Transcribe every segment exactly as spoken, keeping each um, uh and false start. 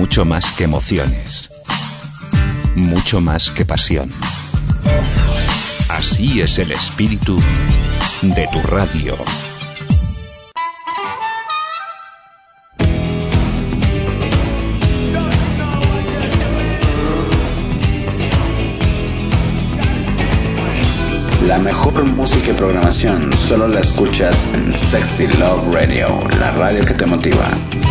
Mucho más que emociones. Mucho más que pasión. Así es el espíritu de tu radio. La mejor música y programación solo la escuchas en Sexy Love Radio, la radio que te motiva.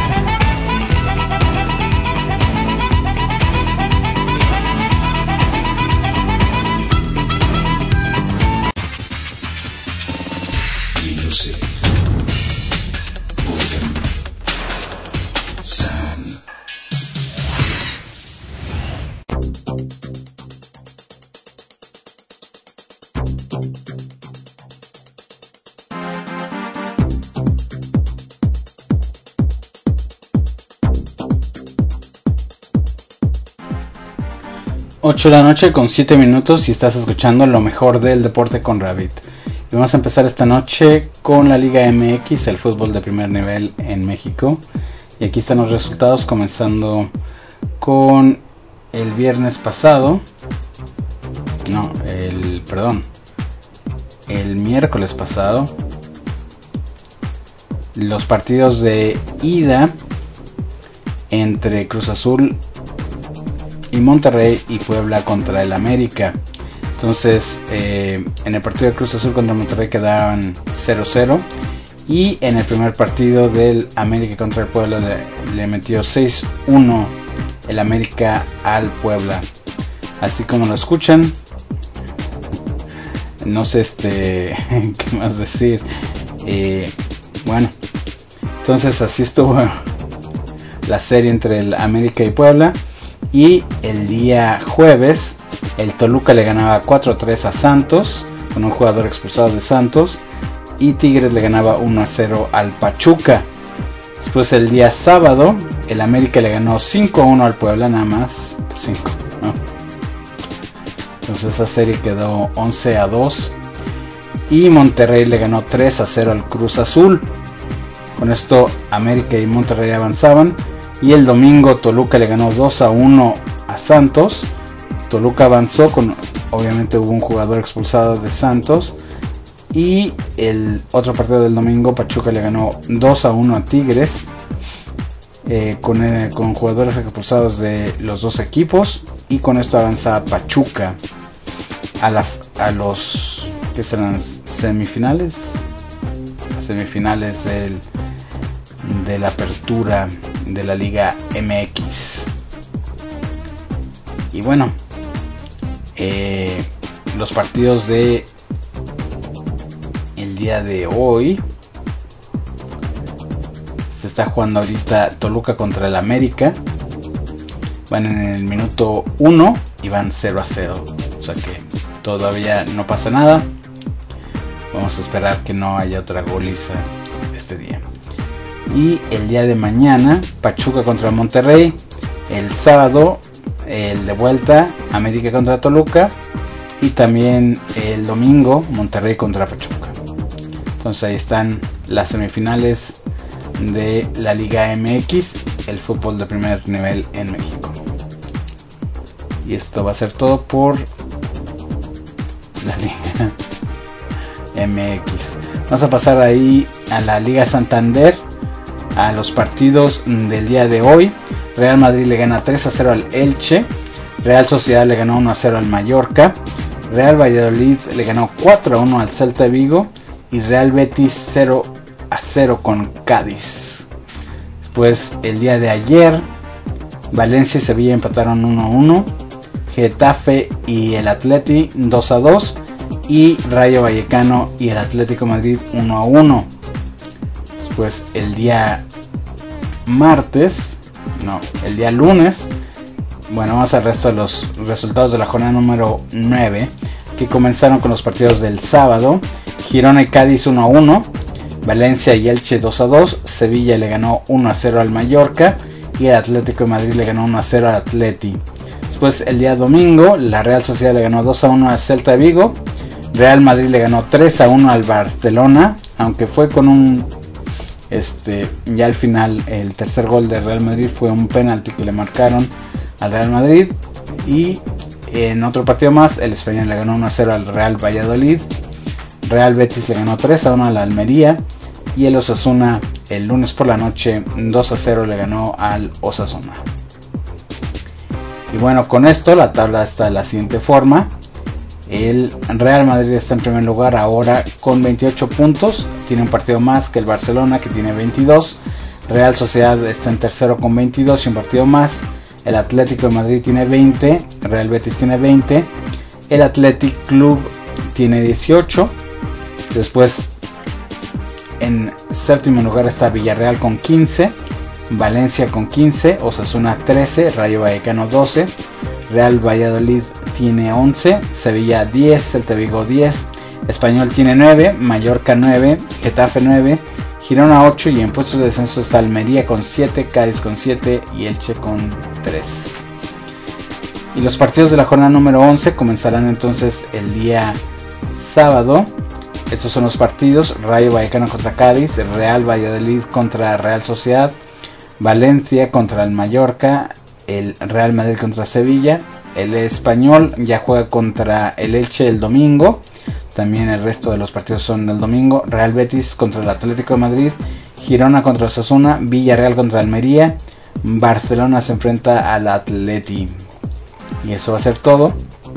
ocho de la noche con siete minutos y estás escuchando lo mejor del deporte con Rabbit. Y vamos a empezar esta noche con la Liga M X, el fútbol de primer nivel en México. Y aquí están los resultados, comenzando con el viernes pasado. No, el, perdón, el miércoles pasado. Los partidos de ida entre Cruz Azul y Monterrey y Puebla contra el América. Entonces eh, en el partido de Cruz Azul contra Monterrey quedaban cero cero, y en el primer partido del América contra el Puebla le, le metió seis uno el América al Puebla. Así como lo escuchan, no sé este qué más decir. Eh, bueno, entonces así estuvo la serie entre el América y Puebla. Y el día jueves el Toluca le ganaba cuatro a tres a Santos, con un jugador expulsado de Santos, y Tigres le ganaba uno a cero al Pachuca. Después el día sábado el América le ganó cinco a uno al Puebla, nada más cinco, ¿no? Entonces esa serie quedó once a dos, y Monterrey le ganó tres a cero al Cruz Azul. Con esto América y Monterrey avanzaban. Y el domingo Toluca le ganó dos a uno a Santos. Toluca avanzó, con obviamente hubo un jugador expulsado de Santos. Y el otro partido del domingo, Pachuca le ganó dos a uno a Tigres, eh, con, eh, con jugadores expulsados de los dos equipos. Y con esto avanza Pachuca a, la, a los, ¿qué serán? Semifinales. Semifinales del, de la apertura de la Liga M X. Y bueno, eh, los partidos de el día de hoy se está jugando ahorita. Toluca contra el América, van en el minuto uno y van cero a cero, o sea que todavía no pasa nada. Vamos a esperar que no haya otra goliza este día. Y el día de mañana Pachuca contra Monterrey. El sábado el de vuelta América contra Toluca. Y también el domingo Monterrey contra Pachuca. Entonces ahí están las semifinales de la Liga M X, el fútbol de primer nivel en México. Y esto va a ser todo por la Liga M X. Vamos a pasar ahí a la Liga Santander, a los partidos del día de hoy. Real Madrid le gana tres a cero al Elche. Real Sociedad le ganó uno a cero al Mallorca. Real Valladolid le ganó cuatro a uno al Celta de Vigo. Y Real Betis cero a cero con Cádiz. Después el día de ayer Valencia y Sevilla empataron uno a uno. Getafe y el Atleti dos a dos. Y Rayo Vallecano y el Atlético Madrid uno a uno. Después el día martes, no, el día lunes, bueno, vamos al resto de los resultados de la jornada número nueve, que comenzaron con los partidos del sábado. Girona y Cádiz uno a uno, Valencia y Elche dos a dos, Sevilla le ganó uno a cero al Mallorca y el Atlético de Madrid le ganó uno a cero al Atleti. Después el día domingo, la Real Sociedad le ganó dos a uno al Celta de Vigo, Real Madrid le ganó tres a uno al Barcelona, aunque fue con un Este, ya al final el tercer gol de Real Madrid fue un penalti que le marcaron al Real Madrid. Y en otro partido más, el Español le ganó uno a cero al Real Valladolid. Real Betis le ganó tres a uno a la Almería. Y el Osasuna el lunes por la noche dos a cero le ganó al Osasuna. Y bueno, con esto la tabla está de la siguiente forma. El Real Madrid está en primer lugar ahora con veintiocho puntos. Tiene un partido más que el Barcelona, que tiene veintidós. Real Sociedad está en tercero con veintidós y un partido más. El Atlético de Madrid tiene veinte. Real Betis tiene veinte. El Athletic Club tiene dieciocho. Después en séptimo lugar está Villarreal con quince. Valencia con quince. Osasuna trece. Rayo Vallecano doce. Real Valladolid tiene once, Sevilla diez, Celta Vigo diez, Español tiene nueve, Mallorca nueve, Getafe nueve, Girona ocho y en puestos de descenso está Almería con siete, Cádiz con siete y Elche con tres. Y los partidos de la jornada número once comenzarán entonces el día sábado. Estos son los partidos: Rayo Vallecano contra Cádiz, Real Valladolid contra Real Sociedad, Valencia contra el Mallorca, el Real Madrid contra Sevilla. El Español ya juega contra el Elche el domingo. También el resto de los partidos son el domingo. Real Betis contra el Atlético de Madrid, Girona contra Osasuna, Villarreal contra Almería, Barcelona se enfrenta al Atleti. Y eso va a ser todo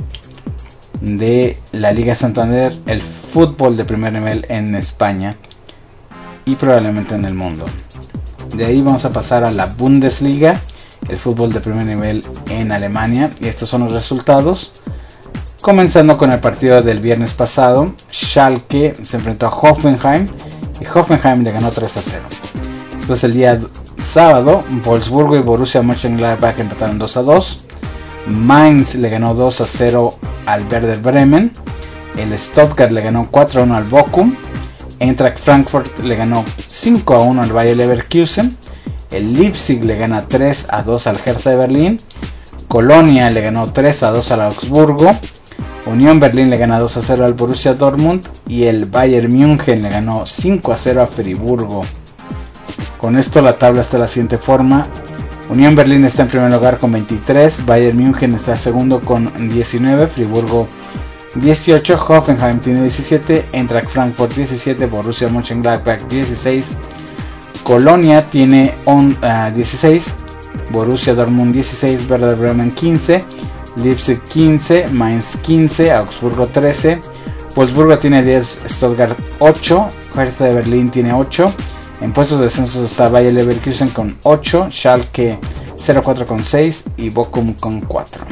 de la Liga Santander, el fútbol de primer nivel en España y probablemente en el mundo. De ahí vamos a pasar a la Bundesliga, el fútbol de primer nivel en Alemania, y estos son los resultados. Comenzando con el partido del viernes pasado, Schalke se enfrentó a Hoffenheim y Hoffenheim le ganó tres a cero. Después el día sábado, Wolfsburgo y Borussia Mönchengladbach empataron dos a dos. Mainz le ganó dos a cero al Werder Bremen. El Stuttgart le ganó cuatro a uno al Bochum. Eintracht Frankfurt le ganó cinco a uno al Bayer Leverkusen. El Leipzig le gana tres a dos al Hertha de Berlín. Colonia le ganó tres a dos al Augsburgo. Unión Berlín le gana dos a cero al Borussia Dortmund. Y el Bayern München le ganó cinco a cero a Friburgo. Con esto la tabla está de la siguiente forma. Unión Berlín está en primer lugar con veintitrés. Bayern München está segundo con diecinueve. Friburgo dieciocho. Hoffenheim tiene diecisiete. Eintracht Frankfurt diecisiete. Borussia Mönchengladbach dieciséis. Colonia tiene on, uh, dieciséis, Borussia Dortmund dieciséis, Werder Bremen quince, Leipzig quince, Mainz quince, Augsburgo trece, Wolfsburgo tiene diez, Stuttgart ocho, Hertha de Berlín tiene ocho. En puestos de descenso está Bayer Leverkusen con ocho, Schalke cero cuatro con seis y Bochum con cuatro.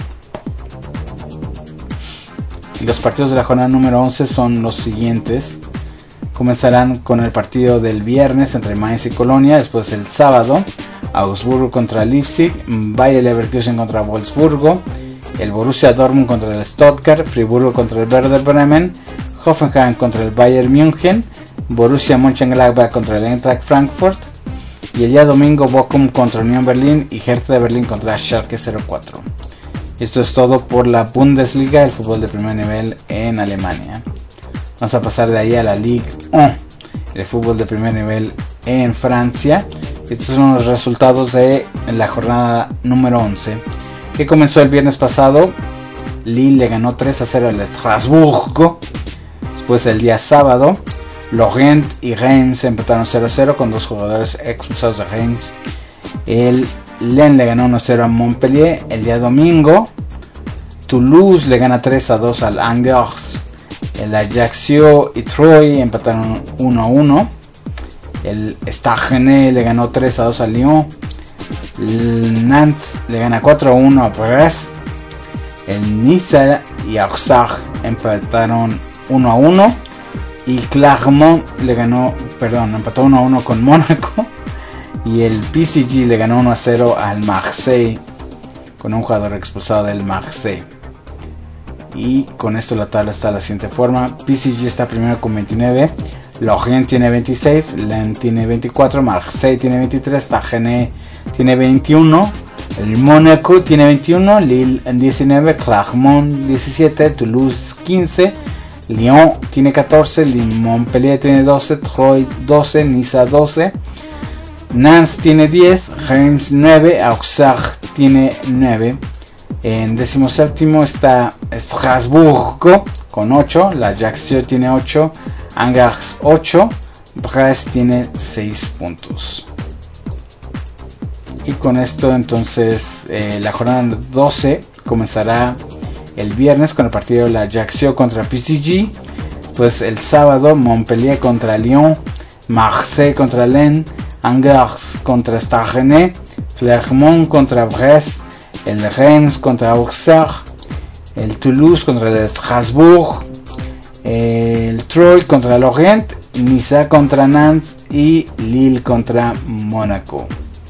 Y los partidos de la jornada número once son los siguientes. Comenzarán con el partido del viernes entre Mainz y Colonia. Después el sábado, Augsburgo contra Leipzig, Bayer Leverkusen contra Wolfsburgo, el Borussia Dortmund contra el Stuttgart, Friburgo contra el Werder Bremen, Hoffenheim contra el Bayern München, Borussia Mönchengladbach contra el Eintracht Frankfurt y el día domingo Bochum contra Unión Berlín y Hertha de Berlín contra Schalke cero cuatro. Esto es todo por la Bundesliga, el fútbol de primer nivel en Alemania. Vamos a pasar de ahí a la Ligue uno, el fútbol de primer nivel en Francia. Estos son los resultados de la jornada número once, que comenzó el viernes pasado. Lille le ganó tres a cero al Estrasburgo. Después el día sábado, Lorient y Reims se empataron cero a cero con dos jugadores expulsados de Reims. El Lens le ganó uno a cero a Montpellier. El día domingo, Toulouse le gana tres a dos al Angers. El Ajaccio y Troyes empataron uno a uno. El Stade Rennais le ganó tres a dos al Lyon. El Nantes le gana cuatro a uno a Brest. El Nice y Auxerre empataron uno a uno. Y Clermont le ganó, perdón, empató uno a uno con Mónaco. Y el P S G le ganó uno a cero al Marseille, con un jugador expulsado del Marseille. Y con esto la tabla está de la siguiente forma. P S G está primero con veintinueve. Lorient tiene veintiséis. Lens tiene veinticuatro. Marseille tiene veintitrés. Stade Rennais tiene veintiuno. El Mónaco tiene veintiuno. Lille diecinueve. Clermont diecisiete. Toulouse quince. Lyon tiene catorce. Montpellier tiene doce. Troyes doce. Niza doce. Nantes tiene diez, Reims nueve, Auxerre tiene nueve. En decimoséptimo está Estrasburgo con ocho, la Ajaccio tiene ocho, Angers ocho, Brest tiene seis puntos. Y con esto entonces eh, la jornada doce comenzará el viernes con el partido de la Ajaccio contra P S G. Pues el sábado Montpellier contra Lyon, Marseille contra Lens, Angers contra Stade Rennais, Clermont contra Brest, el Reims contra Auxerre, el Toulouse contra el Strasbourg, el Troyes contra Lorient, Niza contra Nantes y Lille contra Mónaco.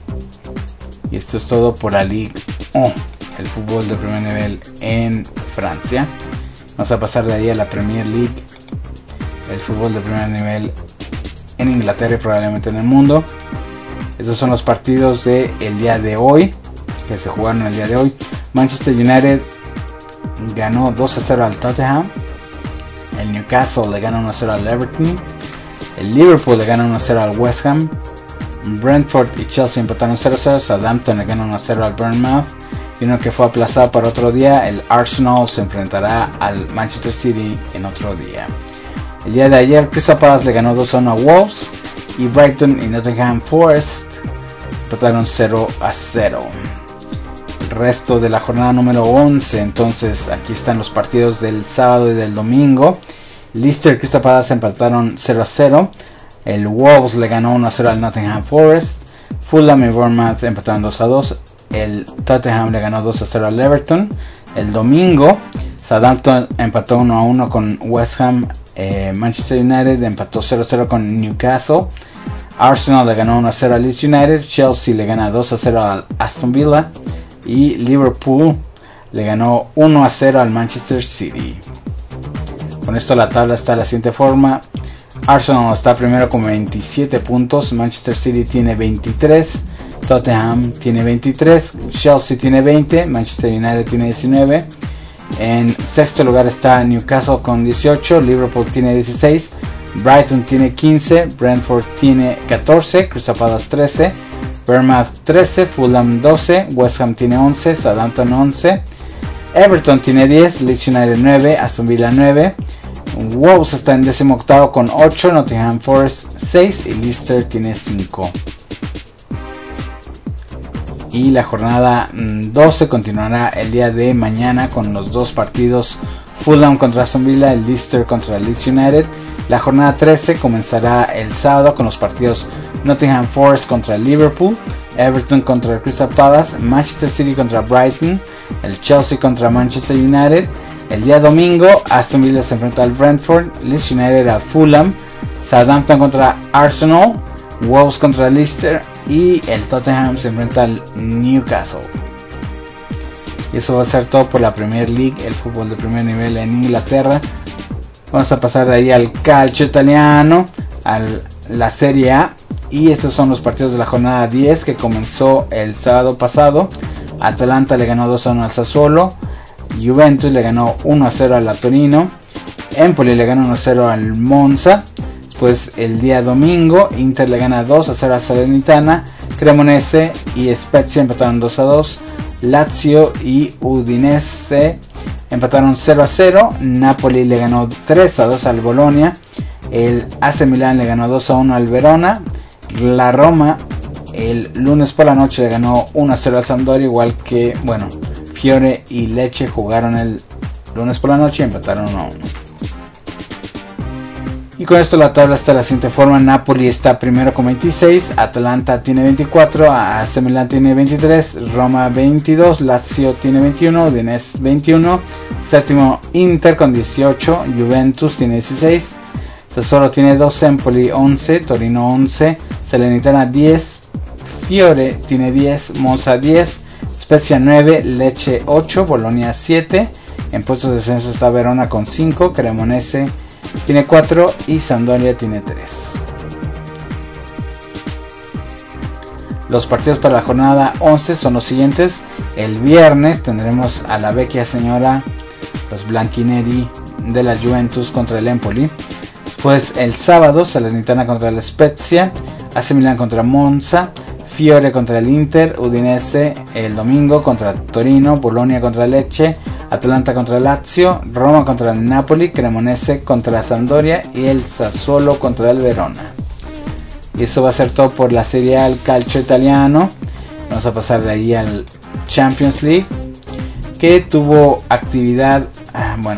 Y esto es todo por la Ligue uno, el fútbol de primer nivel en Francia. Vamos a pasar de ahí a la Premier League, el fútbol de primer nivel en Inglaterra y probablemente en el mundo. Estos son los partidos del día de hoy, que se jugaron el día de hoy. Manchester United ganó dos a cero al Tottenham. El Newcastle le gana uno a cero al Everton. El Liverpool le gana uno a cero al West Ham. Brentford y Chelsea empataron cero a cero. Southampton le gana uno a cero al Bournemouth. Y uno que fue aplazado para otro día, el Arsenal se enfrentará al Manchester City en otro día. El día de ayer Crystal Palace le ganó dos a uno a Wolves. Y Brighton y Nottingham Forest empataron cero a cero. El resto de la jornada número once, entonces aquí están los partidos del sábado y del domingo. Leicester y Crystal Palace empataron cero a cero. El Wolves le ganó uno a cero al Nottingham Forest. Fulham y Bournemouth empataron dos a dos. El Tottenham le ganó dos a cero al Everton. El domingo Southampton empató uno a uno con West Ham. Eh, Manchester United empató cero a cero con Newcastle. Arsenal le ganó uno a cero al Leeds United. Chelsea le gana dos a cero al Aston Villa. Y Liverpool le ganó uno a cero al Manchester City. Con esto la tabla está de la siguiente forma. Arsenal está primero con veintisiete puntos. Manchester City tiene veintitrés. Tottenham tiene veintitrés. Chelsea tiene veinte. Manchester United tiene diecinueve. En sexto lugar está Newcastle con dieciocho. Liverpool tiene dieciséis. Brighton tiene quince. Brentford tiene catorce. Crystal Palace trece. Bournemouth trece. Fulham doce. West Ham tiene once. Southampton once. Everton tiene diez. Leeds United nueve. Aston Villa nueve. Wolves está en décimo octavo con ocho. Nottingham Forest seis. Y Leicester tiene cinco. Y la jornada doce continuará el día de mañana con los dos partidos: Fulham contra Aston Villa, el Leicester contra Leeds United. La jornada trece comenzará el sábado con los partidos Nottingham Forest contra Liverpool, Everton contra Crystal Palace, Manchester City contra Brighton, el Chelsea contra Manchester United. El día domingo Aston Villa se enfrenta al Brentford, Leeds United al Fulham, Southampton contra Arsenal, Wolves contra Leicester y el Tottenham se enfrenta al Newcastle. Y eso va a ser todo por la Premier League, el fútbol de primer nivel en Inglaterra. Vamos a pasar de ahí al calcio italiano, a la Serie A. Y estos son los partidos de la jornada diez que comenzó el sábado pasado. Atalanta le ganó dos a uno al Sassuolo. Juventus le ganó uno a cero al Torino. Empoli le ganó uno a cero al Monza. Después el día domingo Inter le gana dos a cero a Salernitana. Cremonese y Spezia empataron dos a dos. Lazio y Udinese empataron cero a cero. Napoli le ganó tres a dos al Bologna. El A C Milan le ganó dos a uno al Verona. La Roma el lunes por la noche le ganó uno a cero al Sampdoria, igual que, bueno, Fiore y Lecce jugaron el lunes por la noche y empataron uno a uno. Y con esto la tabla está de la siguiente forma: Napoli está primero con veintiséis, Atalanta tiene veinticuatro, A C Milan tiene veintitrés, Roma veintidós, Lazio tiene veintiuno, Udinese veintiuno, séptimo Inter con dieciocho, Juventus tiene dieciséis, Sassuolo tiene doce, Empoli once, Torino once, Salernitana diez, Fiore tiene diez, Monza diez, Spezia nueve, Lecce ocho, Bologna siete, en puestos de descenso está Verona con cinco, Cremonese tiene cuatro y Sampdoria tiene tres. Los partidos para la jornada once son los siguientes. El viernes tendremos a la vecchia señora, los Blanchineri de la Juventus contra el Empoli. Después el sábado Salernitana contra el Spezia, A C Milan contra Monza, Fiore contra el Inter, Udinese el domingo contra Torino, Bolonia contra Lecce, Atalanta contra Lazio, Roma contra el Napoli, Cremonese contra la Sampdoria y el Sassuolo contra el Verona. Y eso va a ser todo por la Serie A, el calcio italiano. Vamos a pasar de ahí al Champions League, que tuvo actividad, ah, bueno,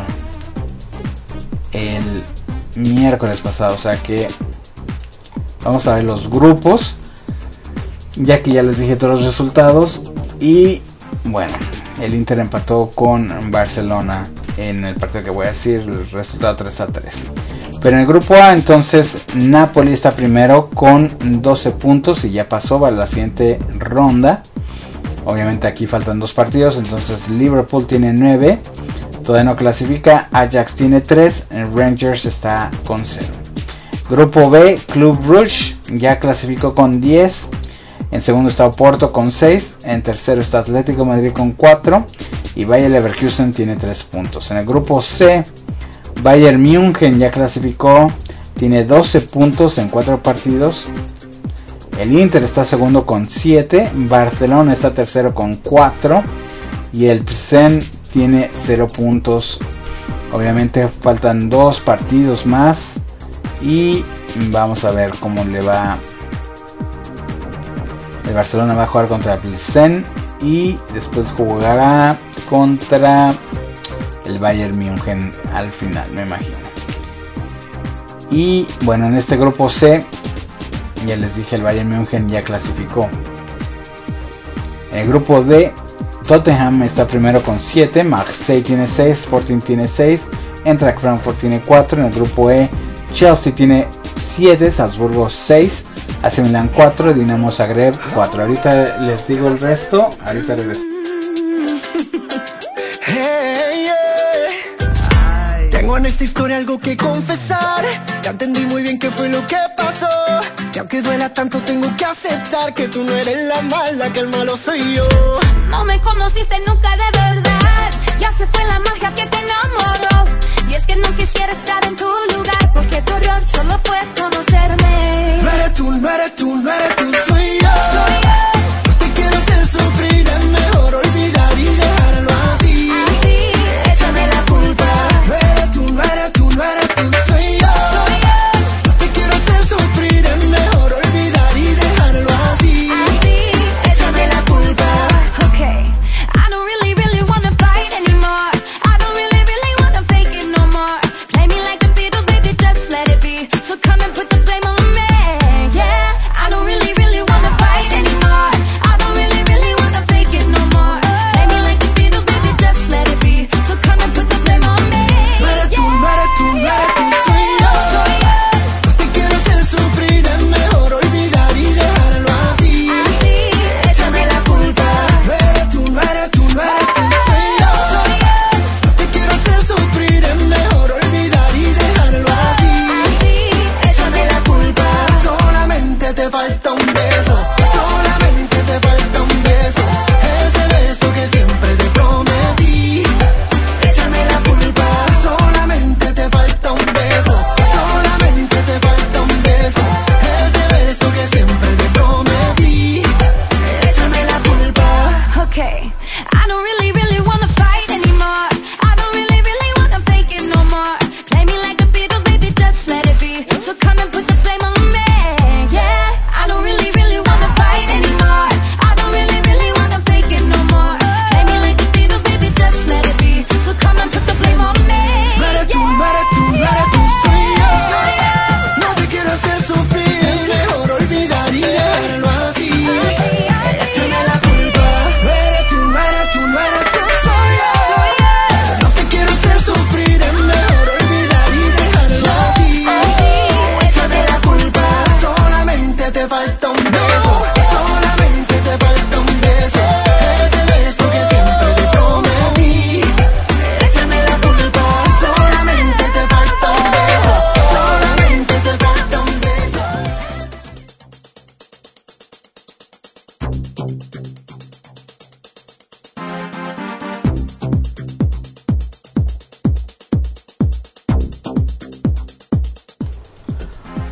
el miércoles pasado, o sea que vamos a ver los grupos, ya que ya les dije todos los resultados. Y bueno, el Inter empató con Barcelona en el partido que voy a decir, el resultado tres a tres. Pero en el grupo A, entonces, Napoli está primero con doce puntos y ya pasó para la siguiente ronda. Obviamente aquí faltan dos partidos, entonces Liverpool tiene nueve, todavía no clasifica. Ajax tiene tres, Rangers está con cero. Grupo B, Club Brugge ya clasificó con diez. En segundo está Oporto con seis. En tercero está Atlético Madrid con cuatro. Y Bayer Leverkusen tiene tres puntos. En el grupo C, Bayern München ya clasificó. Tiene doce puntos en cuatro partidos. El Inter está segundo con siete. Barcelona está tercero con cuatro. Y el Pilsen tiene cero puntos. Obviamente faltan dos partidos más. Y vamos a ver cómo le va. El Barcelona va a jugar contra el Pilsen y después jugará contra el Bayern München al final, me imagino. Y bueno, en este grupo C, ya les dije, el Bayern München ya clasificó. En el grupo D, Tottenham está primero con siete, Marseille tiene seis, Sporting tiene seis, Eintracht Frankfurt tiene cuatro. En el grupo E, Chelsea tiene siete, Salzburgo seis, A C Milan cuatro, Dinamo Zagreb cuatro. Ahorita les digo el resto, ahorita regreso. Hey, yeah. Tengo en esta historia algo que confesar. Ya entendí muy bien qué fue lo que pasó. Y aunque duela tanto tengo que aceptar que tú no eres la mala, que el malo soy yo. No me conociste nunca de verdad. Ya se fue la magia que te enamoró. Y es que no quisiera estar en tu lugar, porque tu error solo fue conocerme. No eres tú, no eres tú, no eres tú, soy yo. Soy yo. No te quiero hacer sufrir, es mejor olvidar y dejarlo así. Así, échame la culpa. No eres tú, no eres tú, no eres tú, soy yo. soy yo. No te quiero hacer sufrir, es mejor olvidar y dejarlo así. Así, Échame la culpa. okay. I don't really, really wanna fight anymore. I don't really, really wanna fake it no more. Play me like the Beatles, baby, just let it be. So come and put the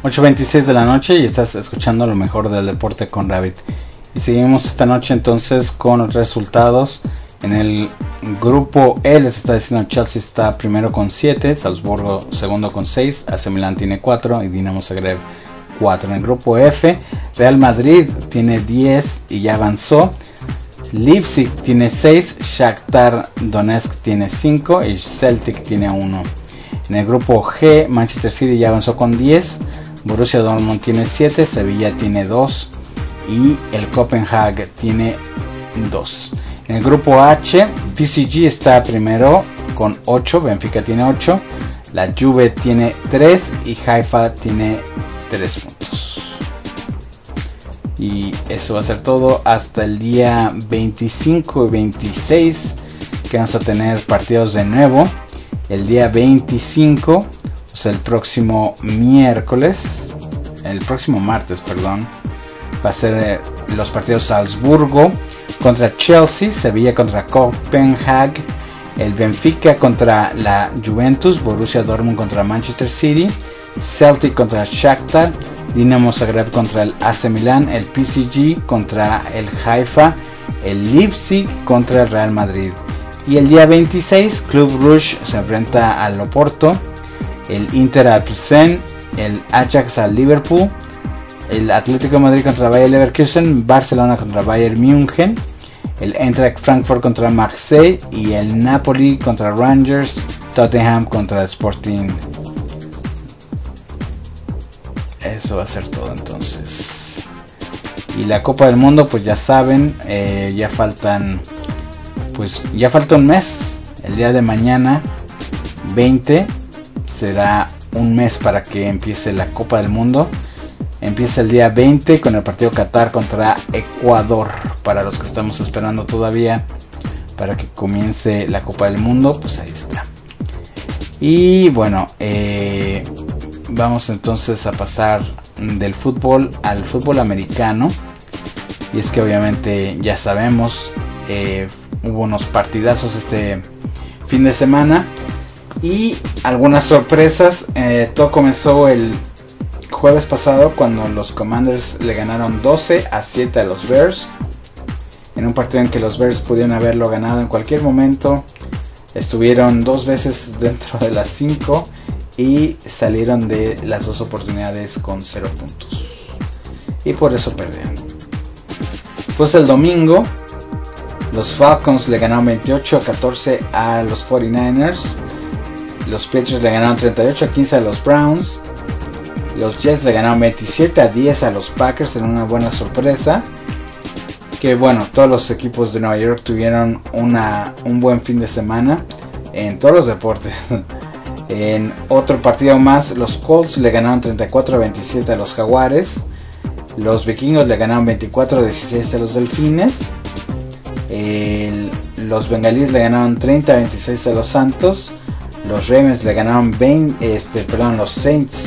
ocho veintiséis de la noche y estás escuchando lo mejor del deporte con Rabbit. Y seguimos esta noche entonces con los resultados. En el grupo E les está diciendo Chelsea está primero con siete, Salzburgo segundo con seis, A C Milan tiene cuatro y Dinamo Zagreb cuatro. En el grupo F, Real Madrid tiene diez y ya avanzó. Leipzig tiene seis, Shakhtar Donetsk tiene cinco y Celtic tiene uno. En el grupo G, Manchester City ya avanzó con diez, Borussia Dortmund tiene siete, Sevilla tiene dos y el Copenhague tiene dos. En el grupo H, P S G está primero con ocho, Benfica tiene ocho, la Juve tiene tres y Haifa tiene tres puntos. Y eso va a ser todo hasta el día veinticinco y veintiséis, que vamos a tener partidos de nuevo. El día veinticinco, o sea el próximo miércoles, el próximo martes, perdón, va a ser eh, los partidos Salzburgo contra Chelsea, Sevilla contra Copenhague, el Benfica contra la Juventus, Borussia Dortmund contra Manchester City, Celtic contra Shakhtar, Dinamo Zagreb contra el A C Milan, el P S G contra el Haifa, el Leipzig contra el Real Madrid. Y el día veintiséis, Club Brugge se enfrenta al Oporto, el Inter al Pilsen, el Ajax al Liverpool, el Atlético de Madrid contra Bayer Leverkusen, Barcelona contra Bayern München, el Eintracht Frankfurt contra Marseille y el Napoli contra Rangers, Tottenham contra el Sporting. Eso va a ser todo entonces. Y la Copa del Mundo, pues ya saben, eh, ya faltan, pues ya falta un mes. El día de mañana, veinte, será un mes para que empiece la Copa del Mundo. Empieza el día veinte con el partido Qatar contra Ecuador. Para los que estamos esperando todavía para que comience la Copa del Mundo, pues ahí está. Y bueno, eh, vamos entonces a pasar del fútbol al fútbol americano. Y es que obviamente ya sabemos, eh, hubo unos partidazos este fin de semana y algunas sorpresas. Eh, todo comenzó el jueves pasado cuando los Commanders le ganaron doce a siete a los Bears. En un partido en que los Bears pudieron haberlo ganado en cualquier momento. Estuvieron dos veces dentro de las cinco y salieron de las dos oportunidades con cero puntos. Y por eso perdieron. Pues el domingo los Falcons le ganaron veintiocho a catorce a los cuarenta y nueve ers. Los Patriots le ganaron treinta y ocho a quince a los Browns. Los Jets le ganaron veintisiete a diez a los Packers en una buena sorpresa. Que bueno, todos los equipos de Nueva York tuvieron una, un buen fin de semana en todos los deportes. En otro partido más, los Colts le ganaron treinta y cuatro a veintisiete a los Jaguares. Los Vikingos le ganaron veinticuatro a dieciséis a los Delfines. El, los Bengalíes le ganaron treinta a veintiséis a los Santos. Los Ravens le ganaron veinte, este, perdón, los Saints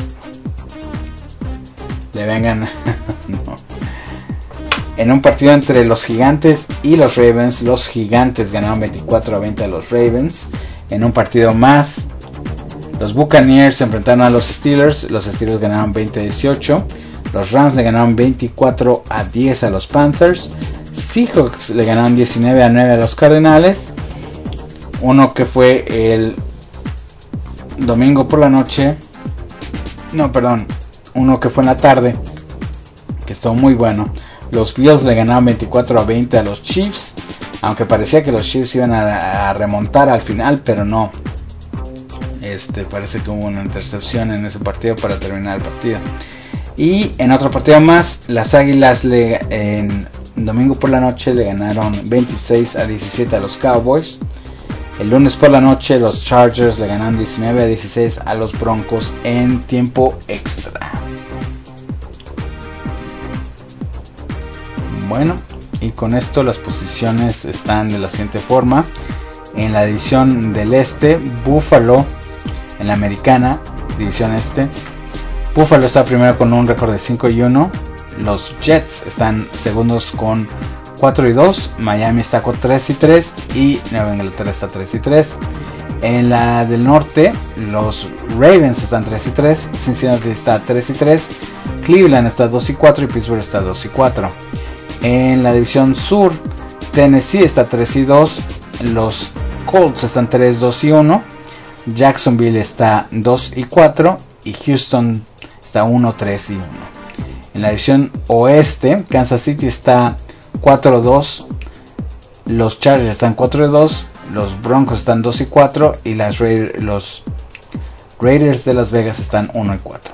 le vengan no. En un partido entre los Gigantes y los Ravens, los Gigantes ganaron veinticuatro a veinte a los Ravens. En un partido más, los Buccaneers se enfrentaron a los Steelers. Los Steelers ganaron veinte a dieciocho. Los Rams le ganaron veinticuatro a diez a los Panthers. Seahawks le ganaron diecinueve a nueve a los Cardenales. Uno que fue el domingo por la noche. No, perdón. Uno que fue en la tarde, que estuvo muy bueno. Los Bills le ganaron veinticuatro a veinte a los Chiefs. Aunque parecía que los Chiefs iban a, a remontar al final, pero no. Este, parece que hubo una intercepción en ese partido para terminar el partido. Y en otro partido más, las Águilas le, en domingo por la noche le ganaron veintiséis a diecisiete a los Cowboys. El lunes por la noche los Chargers le ganaron diecinueve a dieciséis a los Broncos en tiempo extra. Bueno, y con esto las posiciones están de la siguiente forma. En la división del este, Buffalo, en la americana, división este, Buffalo está primero con un récord de cinco y uno. Los Jets están segundos con cuatro y dos. Miami está con tres y tres. Y Nueva Inglaterra está tres y tres. En la del norte, los Ravens están tres y tres, Cincinnati está tres y tres, Cleveland está dos y cuatro y Pittsburgh está dos y cuatro. En la división sur, Tennessee está tres y dos, los Colts están tres, dos y uno, Jacksonville está dos y cuatro y Houston está uno, tres y uno. En la división oeste, Kansas City está cuatro dos, los Chargers están cuatro y dos, los Broncos están dos y cuatro y las Ra- los Raiders de Las Vegas están uno y cuatro.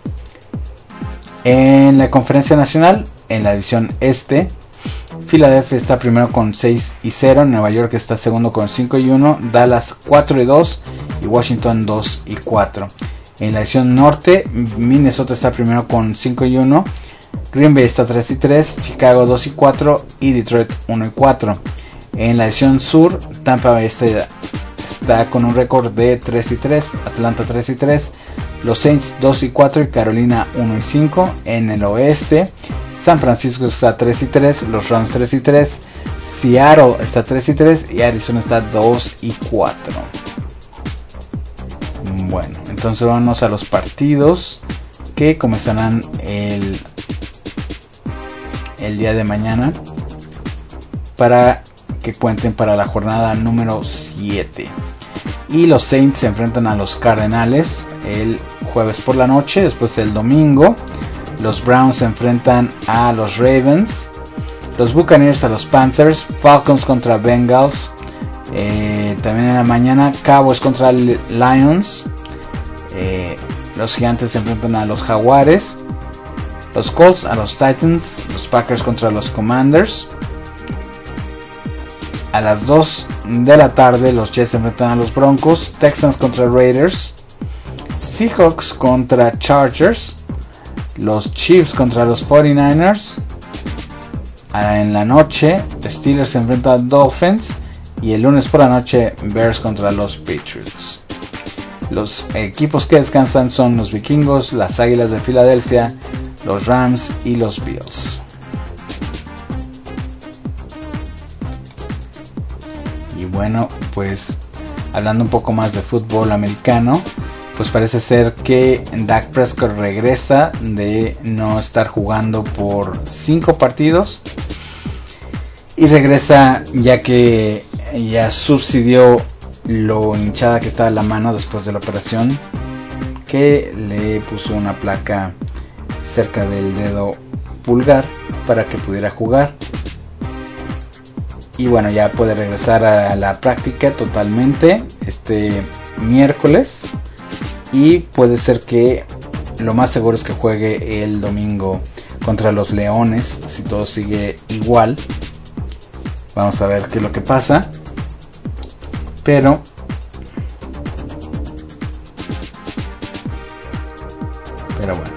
En la conferencia nacional, en la división este, Filadelfia está primero con seis y cero, Nueva York está segundo con cinco y uno, Dallas cuatro y dos y Washington dos y cuatro. En la división norte, Minnesota está primero con cinco y uno, Green Bay está tres y tres, Chicago dos y cuatro y Detroit uno y cuatro. En la división sur, Tampa Bay está, está con un récord de tres y tres, Atlanta tres y tres, los Saints dos y cuatro y Carolina uno y cinco. En el oeste, San Francisco está tres y tres, los Rams tres y tres, Seattle está tres y tres y Arizona está dos y cuatro. Bueno, entonces vamos a los partidos que comenzarán el, el día de mañana para que cuenten para la jornada número siete. Y los Saints se enfrentan a los Cardenales el jueves por la noche. Después el domingo los Browns se enfrentan a los Ravens, los Buccaneers a los Panthers, Falcons contra Bengals, eh, también en la mañana Cowboys contra Lions, eh, los Gigantes se enfrentan a los Jaguares, los Colts a los Titans, los Packers contra los Commanders. A las dos de la tarde los Jets se enfrentan a los Broncos, Texans contra Raiders, Seahawks contra Chargers, los Chiefs contra los cuarenta y nueve ers. En la noche Steelers se enfrentan a Dolphins y el lunes por la noche Bears contra los Patriots. Los equipos que descansan son los Vikingos, las Águilas de Filadelfia, los Rams y los Bills. Y bueno, pues hablando un poco más de fútbol americano, pues parece ser que Dak Prescott regresa de no estar jugando por cinco partidos y regresa ya que ya subsidió lo hinchada que estaba la mano después de la operación, que le puso una placa cerca del dedo pulgar para que pudiera jugar. Y bueno, ya puede regresar a la práctica totalmente este miércoles. Y puede ser que lo más seguro es que juegue el domingo contra los Leones, si todo sigue igual. Vamos a ver qué es lo que pasa. Pero Pero bueno,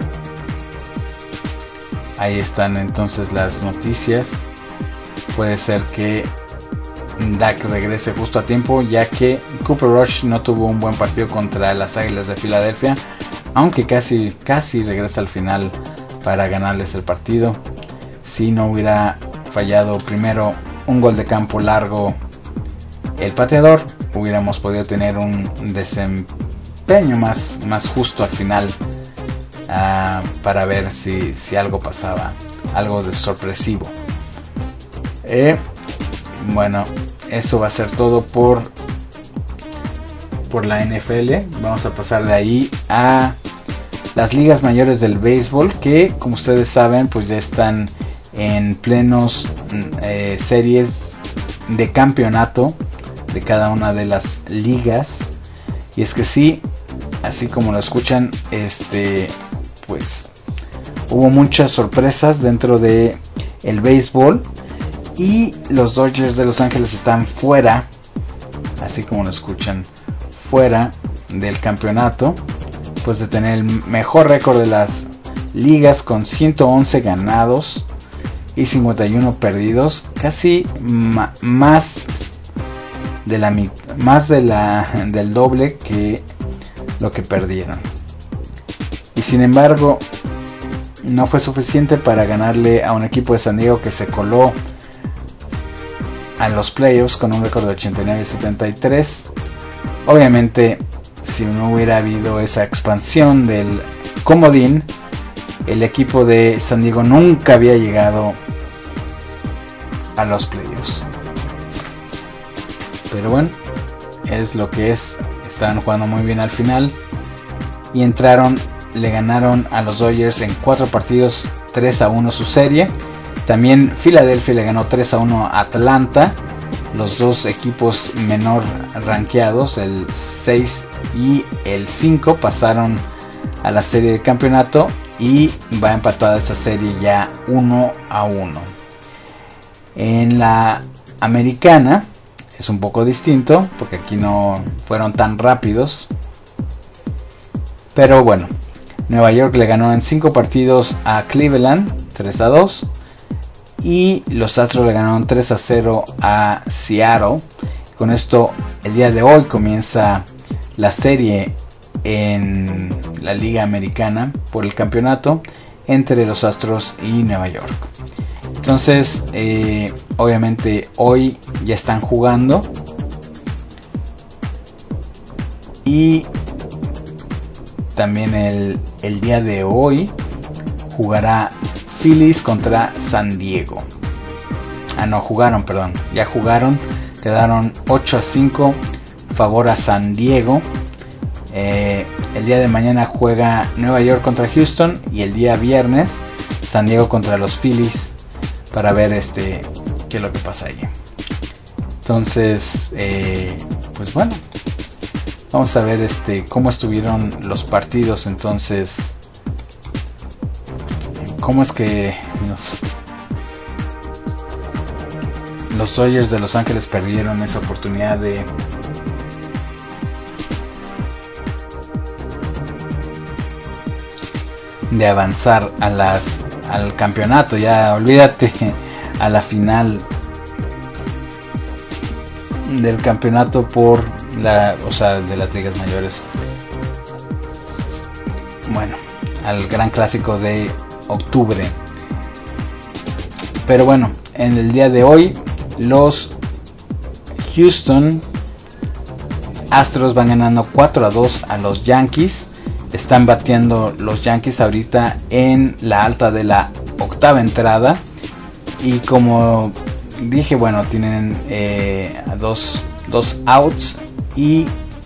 ahí están entonces las noticias. Puede ser que Dak regrese justo a tiempo, ya que Cooper Rush no tuvo un buen partido contra las Águilas de Filadelfia, aunque casi casi regresa al final para ganarles el partido. Si no hubiera fallado primero un gol de campo largo el pateador, hubiéramos podido tener un desempeño más, más justo al final, uh, para ver si, si algo pasaba, algo de sorpresivo. Eh, bueno, eso va a ser todo por, por la N F L. Vamos a pasar de ahí a las ligas mayores del béisbol, que como ustedes saben pues ya están en plenos eh, series de campeonato de cada una de las ligas. Y es que sí, así como lo escuchan, este pues hubo muchas sorpresas dentro de el béisbol. Y los Dodgers de Los Ángeles están fuera, así como lo escuchan, fuera del campeonato, pues de tener el mejor récord de las ligas con ciento once ganados y cincuenta y uno perdidos, casi ma- más de la mit- más de la del doble que lo que perdieron. Y sin embargo, no fue suficiente para ganarle a un equipo de San Diego que se coló a los playoffs con un récord de ochenta y nueve y setenta y tres. Obviamente, si no hubiera habido esa expansión del comodín, el equipo de San Diego nunca había llegado a los playoffs. Pero bueno, es lo que es. Estaban jugando muy bien al final y entraron, le ganaron a los Dodgers en cuatro partidos, tres a uno su serie. También Filadelfia le ganó tres a uno a Atlanta. Los dos equipos menor rankeados, el seis y el cinco, pasaron a la serie de campeonato y va empatada esa serie ya uno a uno. En la americana es un poco distinto porque aquí no fueron tan rápidos. Pero bueno, Nueva York le ganó en cinco partidos a Cleveland, tres a dos. Y los Astros le ganaron tres a cero a Seattle. Con esto, el día de hoy comienza la serie en la Liga Americana por el campeonato entre los Astros y Nueva York. Entonces, eh, obviamente hoy ya están jugando. Y también el, el día de hoy jugará Phillies contra San Diego. Ah, no, jugaron, perdón. Ya jugaron. Quedaron ocho a cinco. Favor a San Diego. Eh, el día de mañana juega Nueva York contra Houston. Y el día viernes San Diego contra los Phillies. Para ver este qué es lo que pasa ahí. Entonces, eh, pues bueno. Vamos a ver este cómo estuvieron los partidos entonces. ¿Cómo es que los, los Dodgers de Los Ángeles perdieron esa oportunidad de de avanzar a las al campeonato? Ya olvídate, a la final del campeonato por la, o sea, de las ligas mayores. Bueno, al gran clásico de octubre. Pero bueno, en el día de hoy los Houston Astros van ganando cuatro a dos a los Yankees. Están bateando los Yankees ahorita en la alta de la octava entrada. Y como dije, bueno, tienen eh, dos, dos outs. Y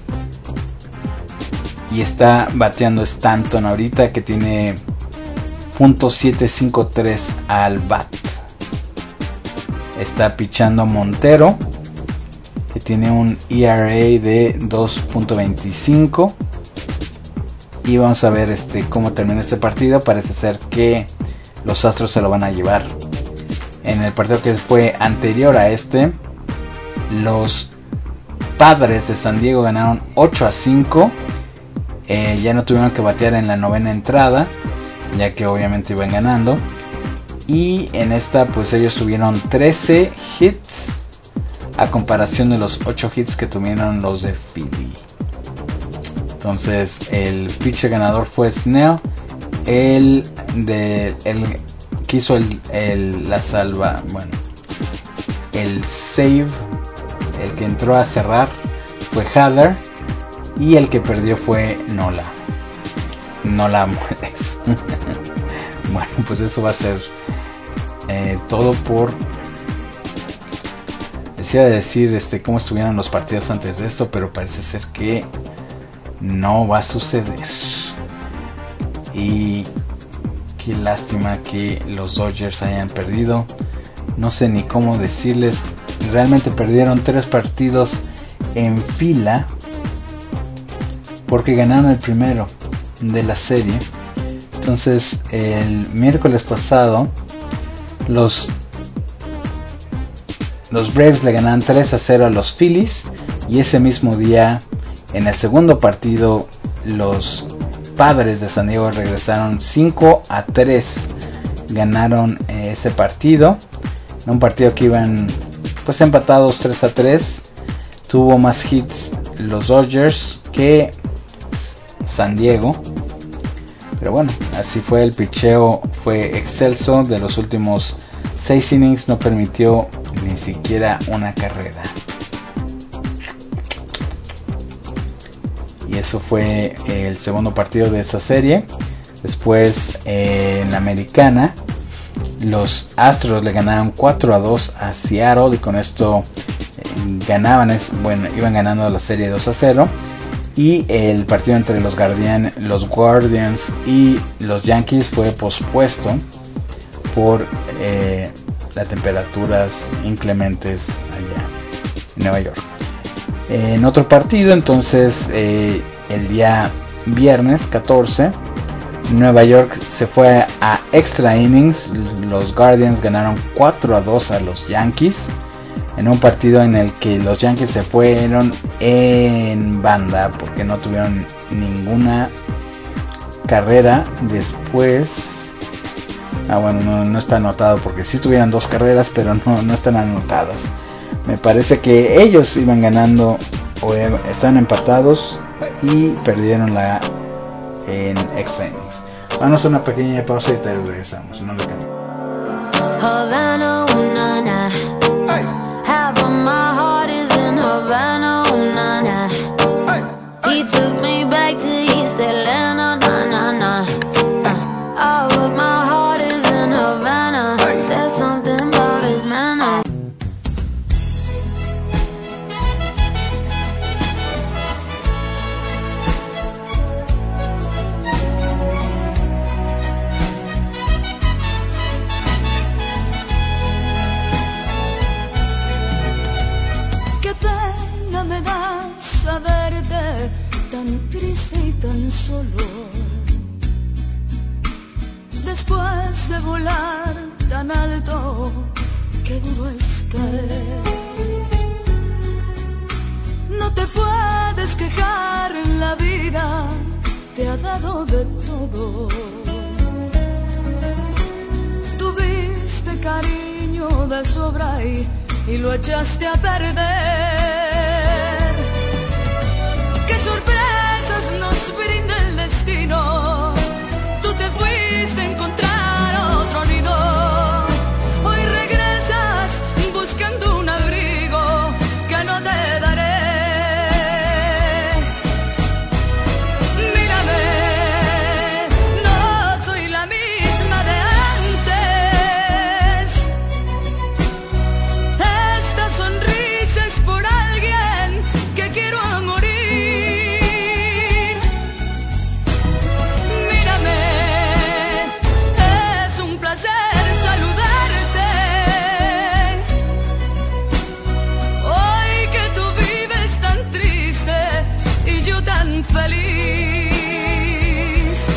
Y está bateando Stanton ahorita, que tiene punto setecientos cincuenta y tres al bat. Está pichando Montero, que tiene un E R A de dos punto veinticinco. Y vamos a ver este cómo termina este partido. Parece ser que los Astros se lo van a llevar. En el partido que fue anterior a este, los Padres de San Diego ganaron ocho a cinco. Eh, ya no tuvieron que batear en la novena entrada, ya que obviamente iban ganando. Y en esta pues ellos tuvieron trece hits, a comparación de los ocho hits que tuvieron los de Philly. Entonces el pitcher ganador fue Snell, el de el que hizo el, el la salva, bueno, el save, el que entró a cerrar fue Hader. Y el que perdió fue Nola. Nola Moles. Bueno, pues eso va a ser eh, todo por... Les iba a decir este, cómo estuvieron los partidos antes de esto, pero parece ser que no va a suceder. Y qué lástima que los Dodgers hayan perdido. No sé ni cómo decirles. Realmente perdieron tres partidos en fila, porque ganaron el primero de la serie. Entonces el miércoles pasado los los Braves le ganaron tres a cero a los Phillies. Y ese mismo día, en el segundo partido, los Padres de San Diego regresaron cinco a tres. Ganaron eh, ese partido. Un partido que iban pues empatados tres a tres. Tuvo más hits los Dodgers que San Diego, pero bueno, así fue. El picheo fue excelso. De los últimos seis innings no permitió ni siquiera una carrera. y eso fue el segundo partido de esa serie. Después eh, en la americana, los Astros le ganaron cuatro a dos a Seattle y con esto eh, ganaban, es, bueno, iban ganando la serie dos a cero. Y el partido entre los, Guardian, los Guardians y los Yankees fue pospuesto por eh, las temperaturas inclementes allá en Nueva York. En otro partido, entonces, eh, el día viernes catorce, Nueva York se fue a extra innings. Los Guardians ganaron cuatro a dos a los Yankees, en un partido en el que los Yankees se fueron en banda porque no tuvieron ninguna carrera. Después, ah bueno, no, no está anotado porque sí tuvieron dos carreras, pero no, no están anotadas. Me parece que ellos iban ganando o están empatados y perdieron la en extra innings. Vamos a una pequeña pausa y te regresamos. No le cambio. Havana, una, na. Half of my heart is in Havana, una, na. He took me back to East Atlanta, na, na, na. Uh, all of my heart is in Havana. There's something about his manner. Saberte tan triste y tan solo, después de volar tan alto, qué duro es caer. No te puedes quejar, la vida te ha dado de todo. Tuviste cariño de sobra y, y lo echaste a perder. ¿Qué sorpresas nos brinda el destino? Tú te fuiste a encontrar otro nido. Hoy regresas buscando un abrigo que no te daré. Mírame, no soy la misma de antes. Esta sonrisa es por alguien que quiero a morir. Feliz.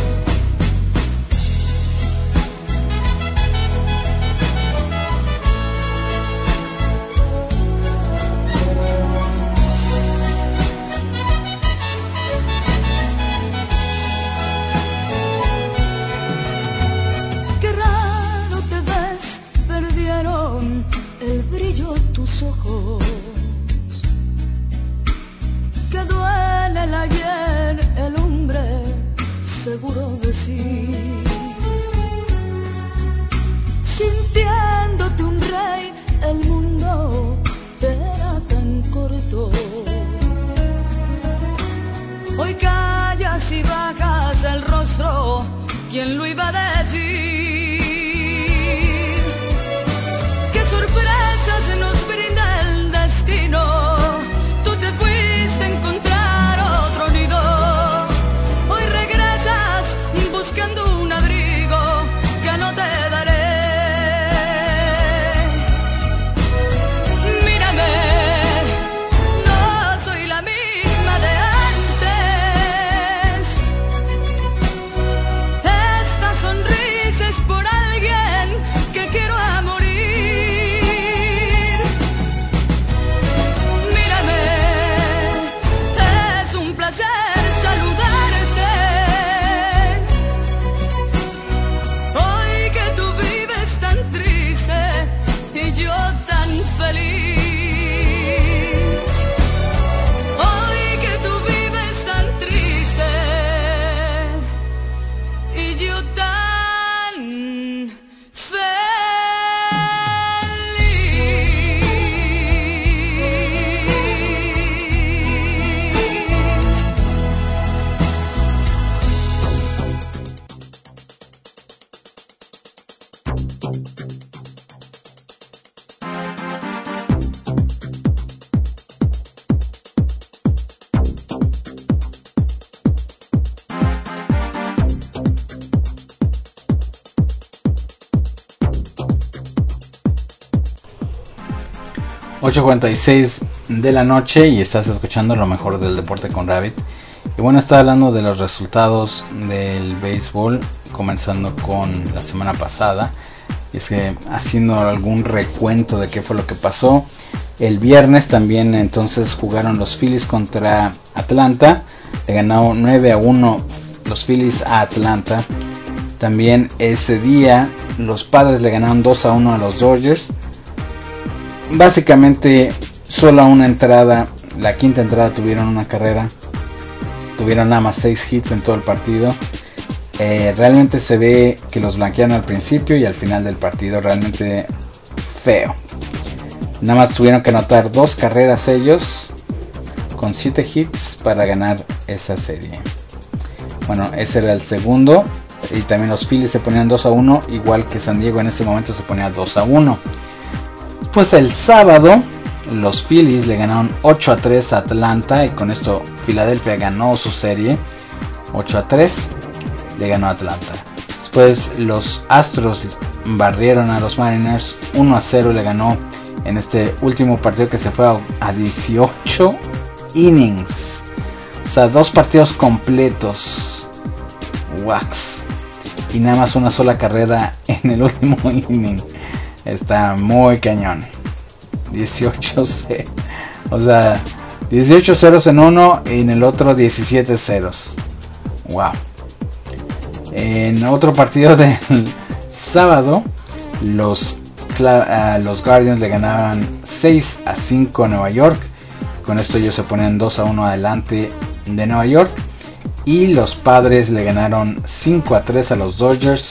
Qué raro te ves, perdieron el brillo tus ojos. Que duele el ayer, el hombre seguro de sí. Sintiéndote un rey, el mundo te era tan corto. Hoy callas y bajas el rostro, ¿quién lo iba a decir? ¿Qué sorpresas nos brinda el destino? Tú te fuiste a encontrar otro nido. Hoy regresas buscando un abrigo que no te daré. Mírame, no soy la misma de antes. Esta sonrisa ocho cuarenta y seis de la noche y estás escuchando lo mejor del deporte con Rabbit. Y bueno, estaba hablando de los resultados del béisbol, comenzando con la semana pasada. Y es que haciendo algún recuento de qué fue lo que pasó. El viernes también entonces jugaron los Phillies contra Atlanta. Le ganaron nueve a uno los Phillies a Atlanta. También ese día los Padres le ganaron dos a uno a los Dodgers. Básicamente solo a una entrada, la quinta entrada tuvieron una carrera. Tuvieron nada más seis hits en todo el partido. Eh, realmente se ve que los blanquearon al principio y al final del partido. Realmente feo. Nada más tuvieron que anotar dos carreras ellos con siete hits para ganar esa serie. Bueno, ese era el segundo. Y también los Phillies se ponían dos a uno, igual que San Diego en ese momento se ponía dos a uno. Pues el sábado los Phillies le ganaron ocho a tres a Atlanta y con esto Filadelfia ganó su serie. ocho a tres le ganó a Atlanta. Después los Astros barrieron a los Mariners uno a cero, le ganó en este último partido que se fue a, a dieciocho innings. O sea, dos partidos completos. Wax. Y nada más una sola carrera en el último inning. Está muy cañón. dieciocho cero. O sea, dieciocho ceros en uno y en el otro diecisiete ceros. Wow. En otro partido del sábado, los, uh, los Guardians le ganaban seis a cinco a Nueva York. Con esto ellos se ponían dos a uno adelante de Nueva York. Y los Padres le ganaron cinco a tres a los Dodgers.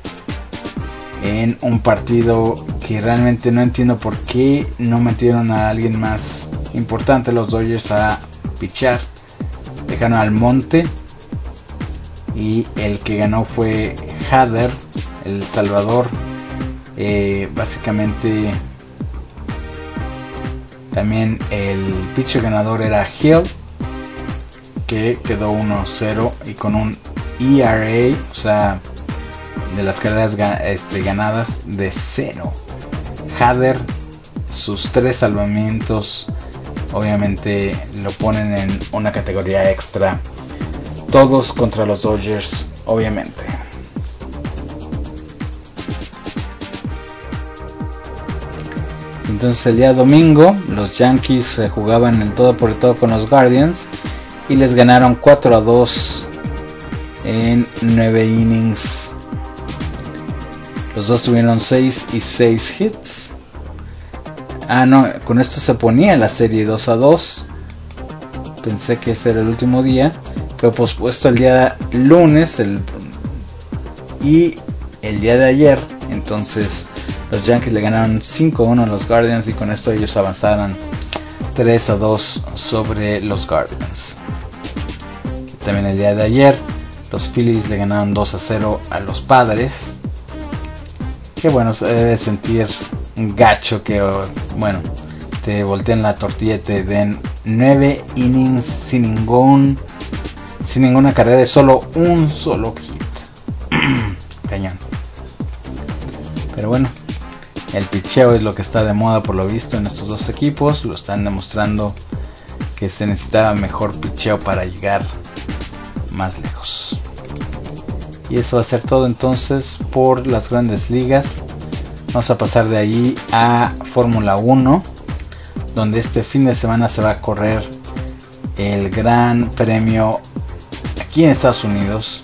En un partido que realmente no entiendo por qué no metieron a alguien más importante los Dodgers a pichar. Dejaron al Monte. Y el que ganó fue Hader, El Salvador. Eh, básicamente también el pitcher ganador era Hill, que quedó uno cero y con un E R A, o sea, de las carreras este, ganadas de cero. Hader, sus tres salvamientos obviamente lo ponen en una categoría extra. Todos contra los Dodgers, obviamente. Entonces el día domingo los Yankees eh, jugaban el todo por el todo con los Guardians y les ganaron cuatro a dos en nueve innings. Los dos tuvieron seis y seis hits. Ah, no, con esto se ponía la serie dos a dos. Pensé que ese era el último día. Fue pospuesto el día lunes el, y el día de ayer. Entonces los Yankees le ganaron cinco a uno a los Guardians y con esto ellos avanzaron tres a dos sobre los Guardians. También el día de ayer los Phillies le ganaron dos a cero a los Padres. Que bueno, se debe sentir gacho que, bueno, te volteen la tortilla y te den nueve innings sin ningún sin ninguna carrera, de solo un solo hit. Cañón. Pero bueno, el picheo es lo que está de moda por lo visto en estos dos equipos. Lo están demostrando que se necesitaba mejor picheo para llegar más lejos. Y eso va a ser todo entonces por las grandes ligas. Vamos a pasar de ahí a Fórmula uno, donde este fin de semana se va a correr el Gran Premio aquí en Estados Unidos,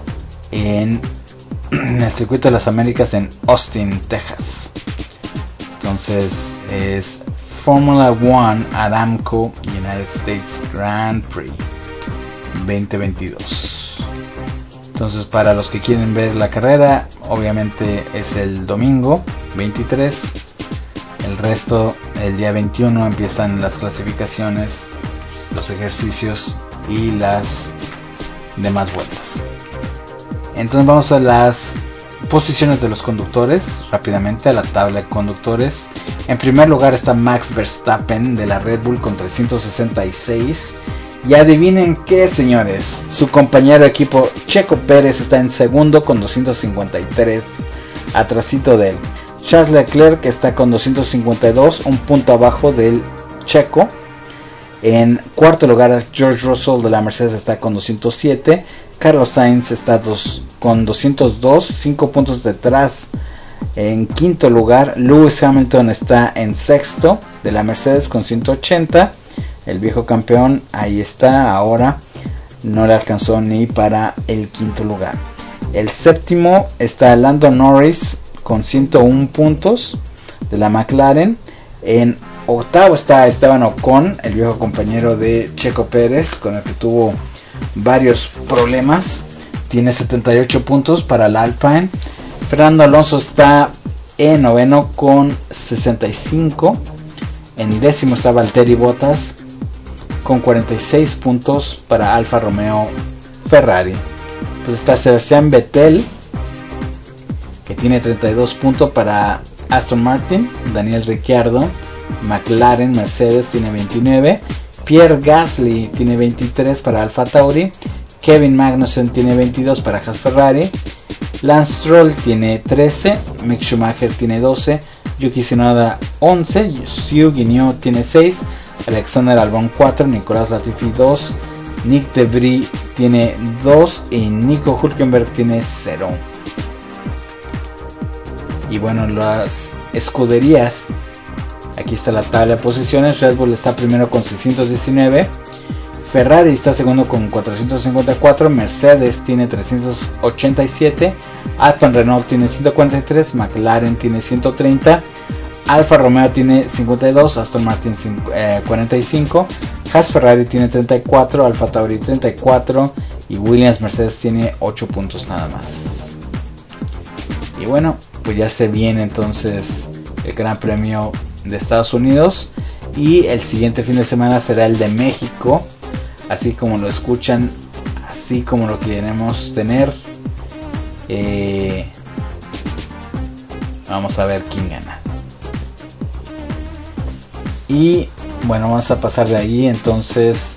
en el Circuito de las Américas en Austin, Texas. Entonces es Fórmula uno Aramco United States Grand Prix veinte veintidós. Entonces para los que quieren ver la carrera, obviamente es el domingo veintitrés. El resto, el día veintiuno empiezan las clasificaciones, los ejercicios y las demás vueltas. Entonces vamos a las posiciones de los conductores, rápidamente a la tabla de conductores. En primer lugar está Max Verstappen de la Red Bull con trescientos sesenta y seis. Y adivinen qué, señores, su compañero de equipo Checo Pérez está en segundo con doscientos cincuenta y tres, atrasito de él. Charles Leclerc está con doscientos cincuenta y dos, un punto abajo del checo. En cuarto lugar, George Russell de la Mercedes está con doscientos siete. Carlos Sainz está dos, con doscientos dos, cinco puntos detrás. En quinto lugar, Lewis Hamilton está en sexto de la Mercedes con ciento ochenta. El viejo campeón ahí está, ahora no le alcanzó ni para el quinto lugar. El séptimo está Lando Norris con ciento uno puntos de la McLaren. En octavo está Esteban Ocon, el viejo compañero de Checo Pérez, con el que tuvo varios problemas. Tiene setenta y ocho puntos para el Alpine. Fernando Alonso está en noveno con sesenta y cinco. En décimo está Valtteri Bottas con cuarenta y seis puntos para Alfa Romeo Ferrari. Pues está Sebastián Vettel, que tiene treinta y dos puntos para Aston Martin. Daniel Ricciardo, McLaren, Mercedes, tiene veintinueve. Pierre Gasly tiene veintitrés para Alfa Tauri. Kevin Magnussen tiene veintidós para Haas Ferrari. Lance Stroll tiene trece. Mick Schumacher tiene doce. Yuki Tsunoda once. Zhou Guanyu tiene seis. Alexander Albon cuatro. Nicolás Latifi dos. Nick De Vries tiene dos. Y Nico Hülkenberg tiene cero. Y bueno, las escuderías. Aquí está la tabla de posiciones. Red Bull está primero con seiscientos diecinueve. Ferrari está segundo con cuatrocientos cincuenta y cuatro. Mercedes tiene trescientos ochenta y siete. Aston Renault tiene ciento cuarenta y tres. McLaren tiene ciento treinta. Alfa Romeo tiene cincuenta y dos. Aston Martin eh, cuarenta y cinco. Haas Ferrari tiene treinta y cuatro. Alfa Tauri treinta y cuatro. Y Williams Mercedes tiene ocho puntos nada más. Y bueno, pues ya se viene entonces el Gran Premio de Estados Unidos. Y el siguiente fin de semana será el de México. Así como lo escuchan, así como lo queremos tener. Eh, vamos a ver quién gana. Y bueno, vamos a pasar de ahí entonces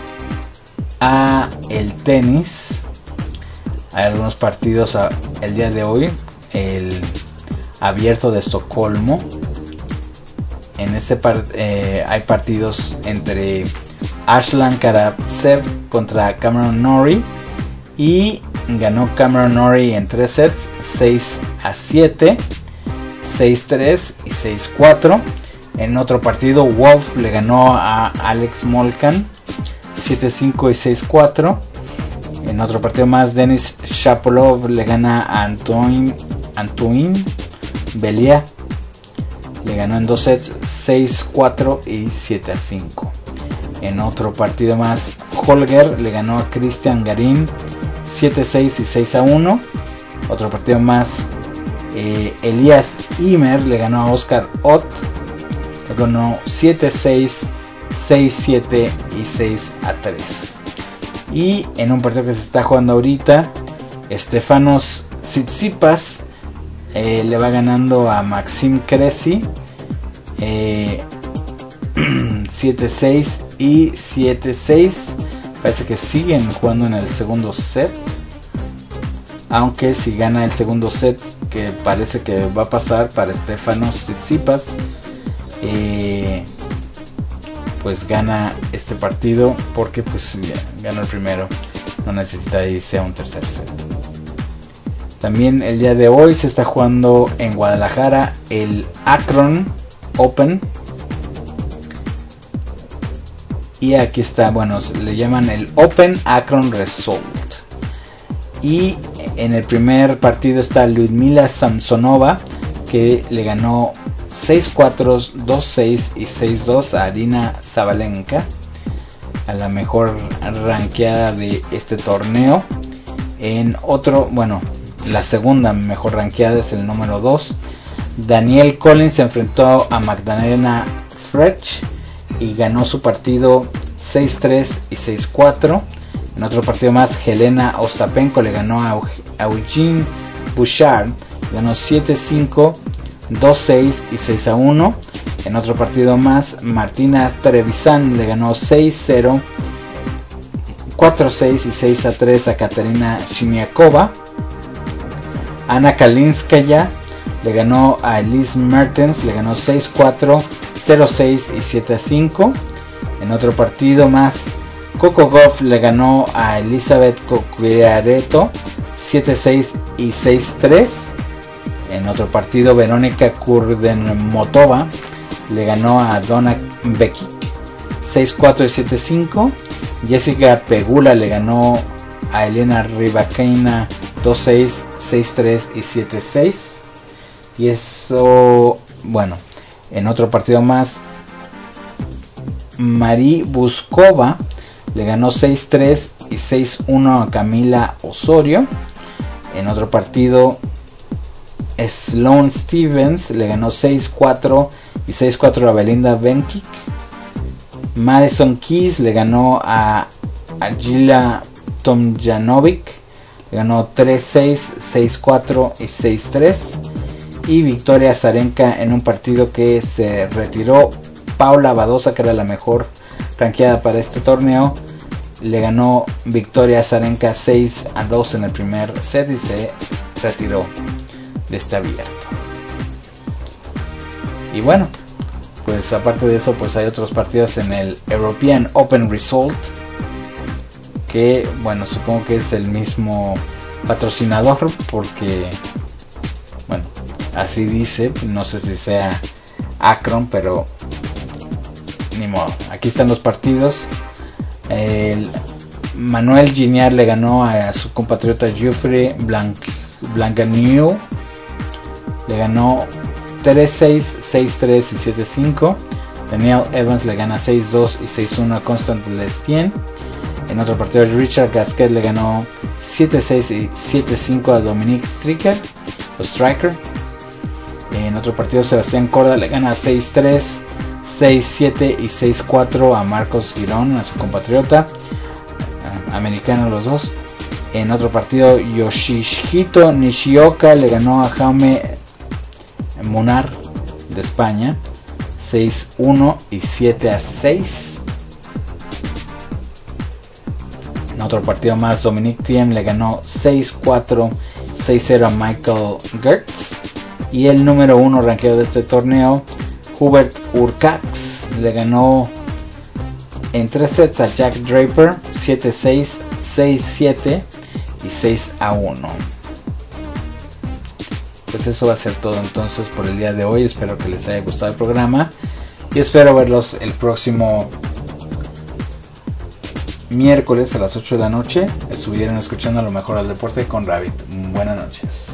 a el tenis. Hay algunos partidos a, el día de hoy. El Abierto de Estocolmo. En ese par, eh, hay partidos entre Aslan Karatsev contra Cameron Norrie. Y ganó Cameron Norrie en tres sets, seis a siete, seis a tres y seis a cuatro. En otro partido, Wolf le ganó a Alex Molcan siete a cinco y seis a cuatro. En otro partido más, Denis Shapovalov le gana a Antoine, Antoine Bellier. Le ganó en dos sets, seis a cuatro y siete a cinco. En otro partido más, Holger le ganó a Cristian Garín siete a seis y seis a uno. Otro partido más, eh, Elias Ymer le ganó a Oscar Ott. Le ganó siete a seis, seis a siete y seis a tres. Y en un partido que se está jugando ahorita, Stefanos Tsitsipas eh, le va ganando a Maxim Cressy eh, siete a seis y siete a seis. Parece que siguen jugando en el segundo set. Aunque si gana el segundo set, que parece que va a pasar para Stefanos Tsitsipas, eh, pues gana este partido, porque pues ya ganó el primero, no necesita irse a un tercer set. También el día de hoy se está jugando en Guadalajara el Akron Open. Y aquí está, bueno, le llaman el Open Akron Result. Y en el primer partido está Lyudmila Samsonova, que le ganó seis a cuatro, dos a seis y seis a dos a Arina Sabalenka, a la mejor rankeada de este torneo. En otro, bueno, la segunda mejor rankeada es el número dos. Danielle Collins se enfrentó a Magdalena Frech y ganó su partido seis a tres y seis a cuatro. En otro partido más, Helena Ostapenko le ganó a Eugene Bouchard, ganó siete a cinco, dos a seis y seis a uno. En otro partido más, Martina Trevisan le ganó seis a cero, cuatro a seis y seis a tres a Katerina Shimiakova. Ana Kalinskaya le ganó a Elise Mertens, le ganó seis cuatro, cero seis y siete a cinco. En otro partido más, Coco Gauff le ganó a Elizabeth Coquiareto siete seis y seis tres. En otro partido, Verónica Kurdenmotova le ganó a Donna Bekic seis cuatro y siete cinco. Jessica Pegula le ganó a Elena Rybakina dos seis, seis tres y siete seis. Y eso, bueno, en otro partido más, Marie Buskova le ganó seis tres y seis uno a Camila Osorio. En otro partido, Sloane Stevens le ganó seis cuatro y seis cuatro a Belinda Bencic. Madison Keys le ganó a Agila Tomjanovic, le ganó tres seis, seis cuatro y seis tres. Y Victoria Azarenka en un partido que se retiró Paula Badosa, que era la mejor rankeada para este torneo, le ganó Victoria Azarenka seis a dos en el primer set y se retiró de este abierto. Y bueno, pues aparte de eso, pues hay otros partidos en el European Open Result, que bueno, supongo que es el mismo patrocinador, porque bueno, así dice, no sé si sea Akron, pero ni modo. Aquí están los partidos. El Manuel Giniard le ganó a su compatriota Geoffrey Blanc Blancagneau, le ganó tres seis, seis tres y siete cinco. Daniel Evans le gana seis dos y seis uno a Constant Lestienne. En otro partido, Richard Gasquet le ganó siete seis y siete cinco a Dominic Stricker, o Striker. En otro partido, Sebastián Corda le gana seis tres, seis siete y seis cuatro a Marcos Girón, a su compatriota, americano los dos. En otro partido, Yoshihito Nishioka le ganó a Jaume Munar de España seis uno y siete a seis. En otro partido más, Dominic Thiem le ganó seis cuatro, seis cero a Michael Gertz. Y el número uno rankeado de este torneo, Hubert Hurkacz, le ganó en tres sets a Jack Draper siete seis, seis siete y seis a uno. Pues eso va a ser todo entonces por el día de hoy. Espero que les haya gustado el programa y espero verlos el próximo miércoles a las ocho de la noche. Estuvieron escuchando Lo Mejor del Deporte con Rabbit. Buenas noches.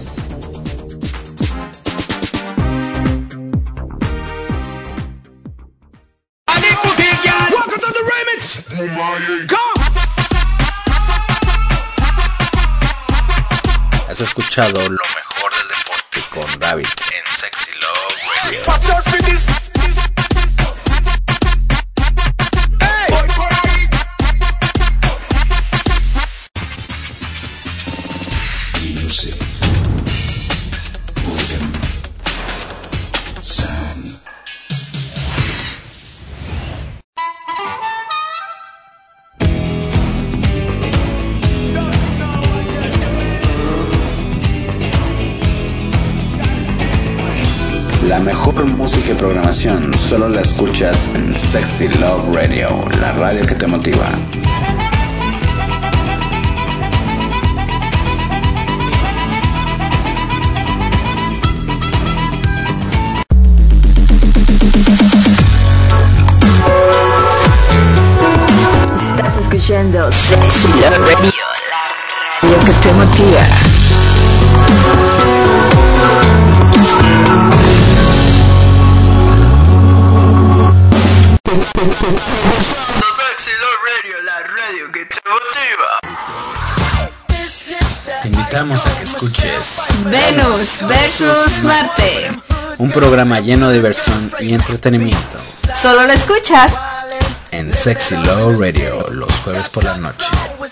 Has escuchado Lo Mejor del Deporte con Rabbit en Sexy Love Radio. Music, rhythm, sound. La mejor música y programación solo la escuchas en Sexy Love Radio, la radio que te motiva. Estás escuchando Sexy Love Radio, la radio que te motiva. Sexy Love Radio, la radio que te motiva. Te invitamos a que escuches Venus versus Marte. Un programa lleno de diversión y entretenimiento Solo lo escuchas en Sexy Love Radio los jueves por la noche.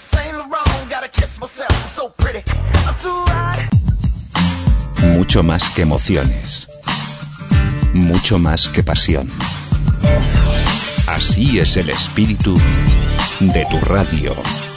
Mucho más que emociones. Mucho más que pasión. Así es el espíritu de tu radio.